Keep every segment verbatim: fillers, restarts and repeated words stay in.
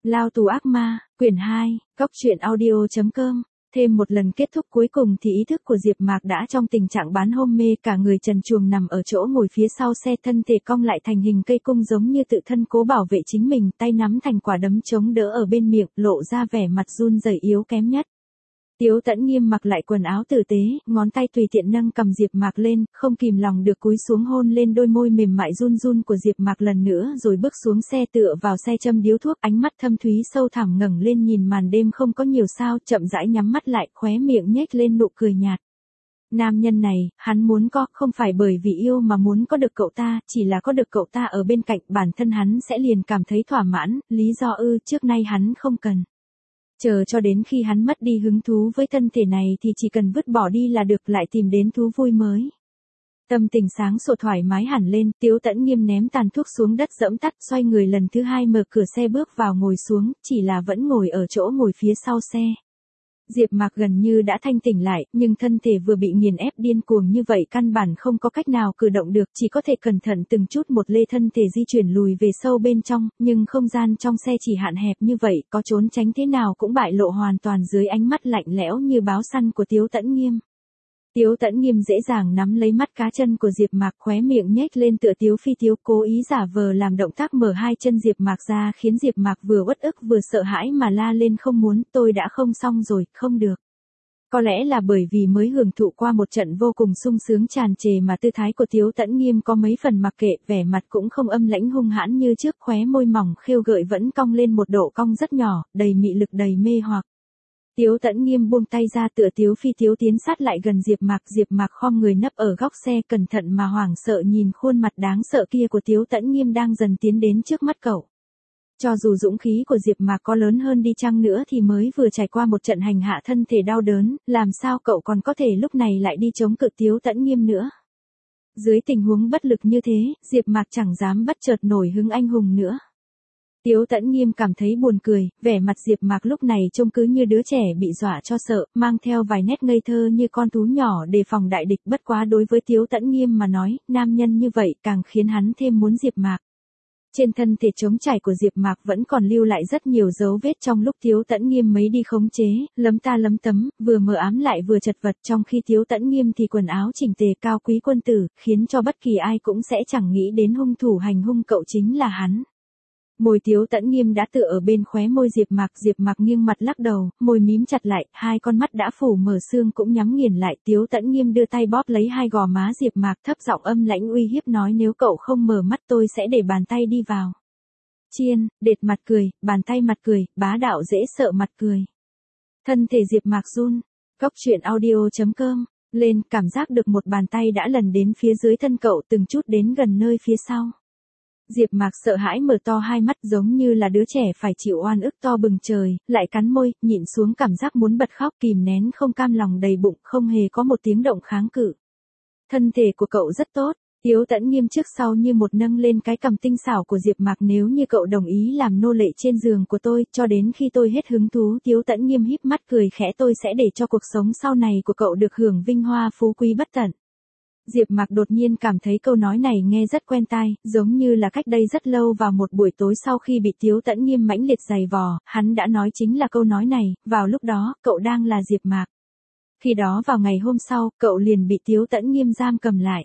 Lao tù ác ma, quyển hai, góc truyện audio chấm com. Thêm một lần kết thúc cuối cùng thì ý thức của Diệp Mạc đã trong tình trạng bán hôn mê, cả người trần truồng nằm ở chỗ ngồi phía sau xe, thân thể cong lại thành hình cây cung giống như tự thân cố bảo vệ chính mình, tay nắm thành quả đấm chống đỡ ở bên miệng, lộ ra vẻ mặt run rẩy yếu kém nhất. Tiếu Tẫn Nghiêm mặc lại quần áo tử tế, ngón tay tùy tiện nâng cầm Diệp Mạc lên, không kìm lòng được cúi xuống hôn lên đôi môi mềm mại run run của Diệp Mạc lần nữa, rồi bước xuống xe tựa vào xe châm điếu thuốc, ánh mắt thâm thúy sâu thẳm ngẩng lên nhìn màn đêm không có nhiều sao, chậm rãi nhắm mắt lại, khóe miệng nhếch lên nụ cười nhạt. Nam nhân này, hắn muốn có, không phải bởi vì yêu mà muốn có được cậu ta, chỉ là có được cậu ta ở bên cạnh, bản thân hắn sẽ liền cảm thấy thỏa mãn, lý do ư, trước nay hắn không cần. Chờ cho đến khi hắn mất đi hứng thú với thân thể này thì chỉ cần vứt bỏ đi là được, lại tìm đến thú vui mới. Tâm tình sáng sủa thoải mái hẳn lên, Tiếu Tẫn Nghiêm ném tàn thuốc xuống đất dẫm tắt, xoay người lần thứ hai mở cửa xe bước vào ngồi xuống, chỉ là vẫn ngồi ở chỗ ngồi phía sau xe. Diệp Mạc gần như đã thanh tỉnh lại, nhưng thân thể vừa bị nghiền ép điên cuồng như vậy căn bản không có cách nào cử động được, chỉ có thể cẩn thận từng chút một lê thân thể di chuyển lùi về sâu bên trong, nhưng không gian trong xe chỉ hạn hẹp như vậy, có trốn tránh thế nào cũng bại lộ hoàn toàn dưới ánh mắt lạnh lẽo như báo săn của Tiếu Tẫn Nghiêm. Tiếu Tẫn Nghiêm dễ dàng nắm lấy mắt cá chân của Diệp Mạc, khóe miệng nhếch lên tựa Tiếu Phi Tiếu, cố ý giả vờ làm động tác mở hai chân Diệp Mạc ra, khiến Diệp Mạc vừa uất ức vừa sợ hãi mà la lên không muốn, tôi đã không xong rồi, không được. Có lẽ là bởi vì mới hưởng thụ qua một trận vô cùng sung sướng tràn trề mà tư thái của Tiếu Tẫn Nghiêm có mấy phần mặc kệ, vẻ mặt cũng không âm lãnh hung hãn như trước, khóe môi mỏng khêu gợi vẫn cong lên một độ cong rất nhỏ, đầy mị lực đầy mê hoặc. Tiếu Tẫn Nghiêm buông tay ra tựa Tiếu Phi Tiếu tiến sát lại gần Diệp Mạc, Diệp Mạc khom người nấp ở góc xe, cẩn thận mà hoảng sợ nhìn khuôn mặt đáng sợ kia của Tiếu Tẫn Nghiêm đang dần tiến đến trước mắt cậu. Cho dù dũng khí của Diệp Mạc có lớn hơn đi chăng nữa thì mới vừa trải qua một trận hành hạ thân thể đau đớn, làm sao cậu còn có thể lúc này lại đi chống cự Tiếu Tẫn Nghiêm nữa. Dưới tình huống bất lực như thế, Diệp Mạc chẳng dám bất chợt nổi hứng anh hùng nữa. Tiếu Tẫn Nghiêm cảm thấy buồn cười, vẻ mặt Diệp Mạc lúc này trông cứ như đứa trẻ bị dọa cho sợ, mang theo vài nét ngây thơ như con thú nhỏ đề phòng đại địch, bất quá đối với Tiếu Tẫn Nghiêm mà nói, nam nhân như vậy càng khiến hắn thêm muốn Diệp Mạc. Trên thân thể trống trải của Diệp Mạc vẫn còn lưu lại rất nhiều dấu vết trong lúc Tiếu Tẫn Nghiêm mấy đi khống chế, lấm ta lấm tấm, vừa mờ ám lại vừa chật vật, trong khi Tiếu Tẫn Nghiêm thì quần áo chỉnh tề cao quý quân tử, khiến cho bất kỳ ai cũng sẽ chẳng nghĩ đến hung thủ hành hung cậu chính là hắn. Môi Tiếu Tẫn Nghiêm đã tựa ở bên khóe môi Diệp Mạc, Diệp Mạc nghiêng mặt lắc đầu, môi mím chặt lại, hai con mắt đã phủ mở sương cũng nhắm nghiền lại, Tiếu Tẫn Nghiêm đưa tay bóp lấy hai gò má Diệp Mạc, thấp giọng âm lãnh uy hiếp nói, nếu cậu không mở mắt tôi sẽ để bàn tay đi vào. Chiên, đệt mặt cười, bàn tay mặt cười, bá đạo dễ sợ mặt cười. Thân thể Diệp Mạc run, góc truyện audio chấm com, lên, cảm giác được một bàn tay đã lần đến phía dưới thân cậu từng chút đến gần nơi phía sau. Diệp Mạc sợ hãi mở to hai mắt giống như là đứa trẻ phải chịu oan ức to bừng trời, lại cắn môi, nhịn xuống cảm giác muốn bật khóc, kìm nén không cam lòng đầy bụng, không hề có một tiếng động kháng cự. Thân thể của cậu rất tốt, Tiếu Tẫn Nghiêm trước sau như một nâng lên cái cằm tinh xảo của Diệp Mạc, nếu như cậu đồng ý làm nô lệ trên giường của tôi, cho đến khi tôi hết hứng thú, Tiếu Tẫn Nghiêm híp mắt cười khẽ, tôi sẽ để cho cuộc sống sau này của cậu được hưởng vinh hoa phú quý bất tận. Diệp Mạc đột nhiên cảm thấy câu nói này nghe rất quen tai, giống như là cách đây rất lâu vào một buổi tối sau khi bị Tiếu Tẫn Nghiêm mãnh liệt giày vò, hắn đã nói chính là câu nói này, vào lúc đó, cậu đang là Diệp Mạc. Khi đó vào ngày hôm sau, cậu liền bị Tiếu Tẫn Nghiêm giam cầm lại.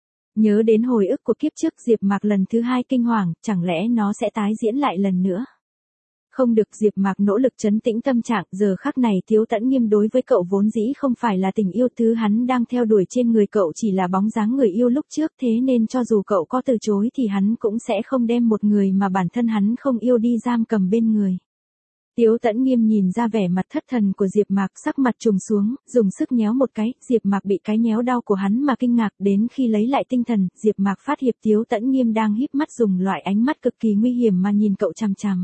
Nhớ đến hồi ức của kiếp trước, Diệp Mạc lần thứ hai kinh hoàng, chẳng lẽ nó sẽ tái diễn lại lần nữa? Không được, Diệp Mạc nỗ lực trấn tĩnh tâm trạng, giờ khắc này Tiếu Tẫn Nghiêm đối với cậu vốn dĩ không phải là tình yêu, thứ hắn đang theo đuổi trên người cậu chỉ là bóng dáng người yêu lúc trước, thế nên cho dù cậu có từ chối thì hắn cũng sẽ không đem một người mà bản thân hắn không yêu đi giam cầm bên người. Tiếu Tẫn Nghiêm nhìn ra vẻ mặt thất thần của Diệp Mạc, sắc mặt trùng xuống, dùng sức nhéo một cái, Diệp Mạc bị cái nhéo đau của hắn mà kinh ngạc, đến khi lấy lại tinh thần, Diệp Mạc phát hiện Tiếu Tẫn Nghiêm đang híp mắt dùng loại ánh mắt cực kỳ nguy hiểm mà nhìn cậu chằm chằm.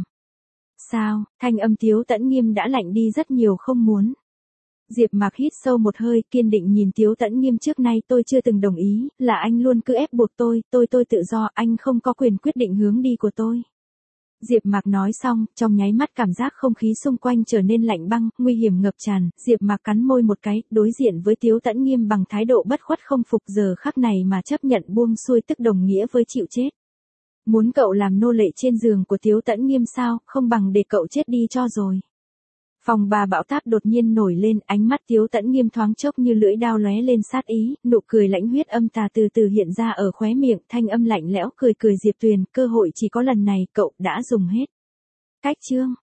Sao, thanh âm Tiếu Tẫn Nghiêm đã lạnh đi rất nhiều, không muốn. Diệp Mạc hít sâu một hơi, kiên định nhìn Tiếu Tẫn Nghiêm, trước nay tôi chưa từng đồng ý, là anh luôn cứ ép buộc tôi, tôi tôi tự do, anh không có quyền quyết định hướng đi của tôi. Diệp Mạc nói xong, trong nháy mắt cảm giác không khí xung quanh trở nên lạnh băng, nguy hiểm ngập tràn, Diệp Mạc cắn môi một cái, đối diện với Tiếu Tẫn Nghiêm bằng thái độ bất khuất không phục, giờ khắc này mà chấp nhận buông xuôi tức đồng nghĩa với chịu chết. Muốn cậu làm nô lệ trên giường của Tiếu Tẫn Nghiêm sao, không bằng để cậu chết đi cho rồi. Phòng bà Bão Táp đột nhiên nổi lên, ánh mắt Tiếu Tẫn Nghiêm thoáng chốc như lưỡi dao lóe lên sát ý, nụ cười lãnh huyết âm tà từ từ hiện ra ở khóe miệng, thanh âm lạnh lẽo cười cười Diệp Tuyền, cơ hội chỉ có lần này, cậu đã dùng hết. Cách chương